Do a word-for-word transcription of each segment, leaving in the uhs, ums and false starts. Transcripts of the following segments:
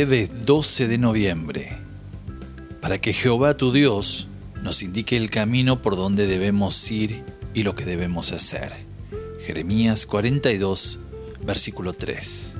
Jueves doce de noviembre. Para que Jehová tu Dios nos indique el camino por donde debemos ir y lo que debemos hacer. Jeremías cuarenta y dos, versículo tres.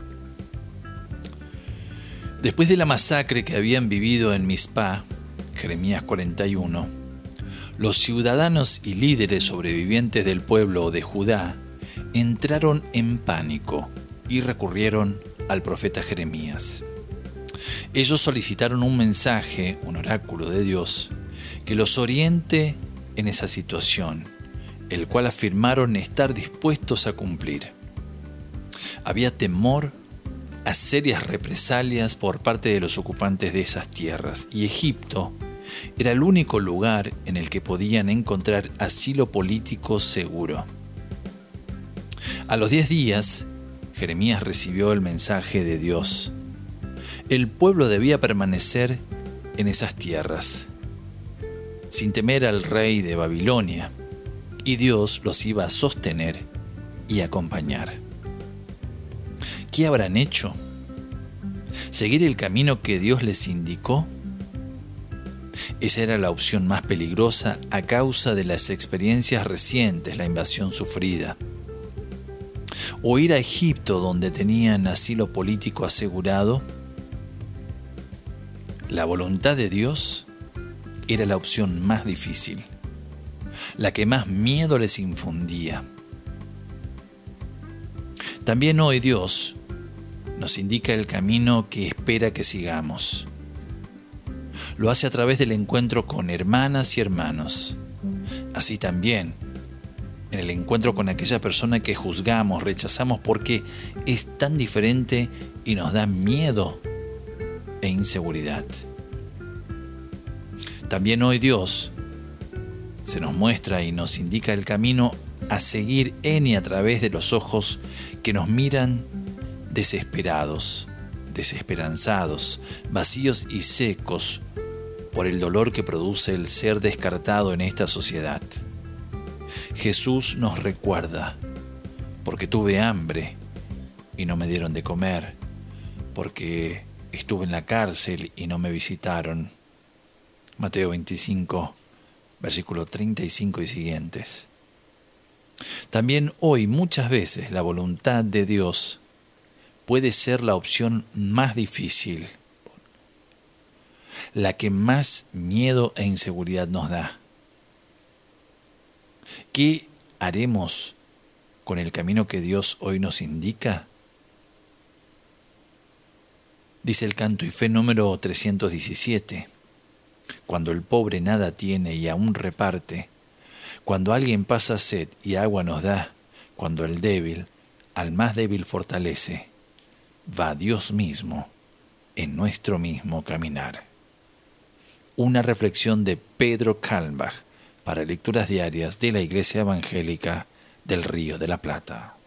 Después de la masacre que habían vivido en Mizpá, Jeremías cuarenta y uno, los ciudadanos y líderes sobrevivientes del pueblo de Judá entraron en pánico y recurrieron al profeta Jeremías. Ellos solicitaron un mensaje, un oráculo de Dios, que los oriente en esa situación, el cual afirmaron estar dispuestos a cumplir. Había temor a serias represalias por parte de los ocupantes de esas tierras, y Egipto era el único lugar en el que podían encontrar asilo político seguro. A los diez días, Jeremías recibió el mensaje de Dios. El pueblo debía permanecer en esas tierras, sin temer al rey de Babilonia, y Dios los iba a sostener y acompañar. ¿Qué habrán hecho? ¿Seguir el camino que Dios les indicó? Esa era la opción más peligrosa a causa de las experiencias recientes, la invasión sufrida. ¿O ir a Egipto, donde tenían asilo político asegurado? La voluntad de Dios era la opción más difícil, la que más miedo les infundía. También hoy Dios nos indica el camino que espera que sigamos. Lo hace a través del encuentro con hermanas y hermanos. Así también, en el encuentro con aquella persona que juzgamos, rechazamos porque es tan diferente y nos da miedo e inseguridad. También hoy Dios se nos muestra y nos indica el camino a seguir en y a través de los ojos que nos miran desesperados, desesperanzados, vacíos y secos por el dolor que produce el ser descartado en esta sociedad. Jesús nos recuerda: porque tuve hambre y no me dieron de comer, porque estuve en la cárcel y no me visitaron. Mateo veinticinco, versículo treinta y cinco y siguientes. También hoy muchas veces la voluntad de Dios puede ser la opción más difícil, la que más miedo e inseguridad nos da. ¿Qué haremos con el camino que Dios hoy nos indica? Dice el Canto y Fe número trescientos diecisiete. Cuando el pobre nada tiene y aún reparte, cuando alguien pasa sed y agua nos da, cuando el débil al más débil fortalece, va Dios mismo en nuestro mismo caminar. Una reflexión de Pedro Kalmbach para lecturas diarias de la Iglesia Evangélica del Río de la Plata.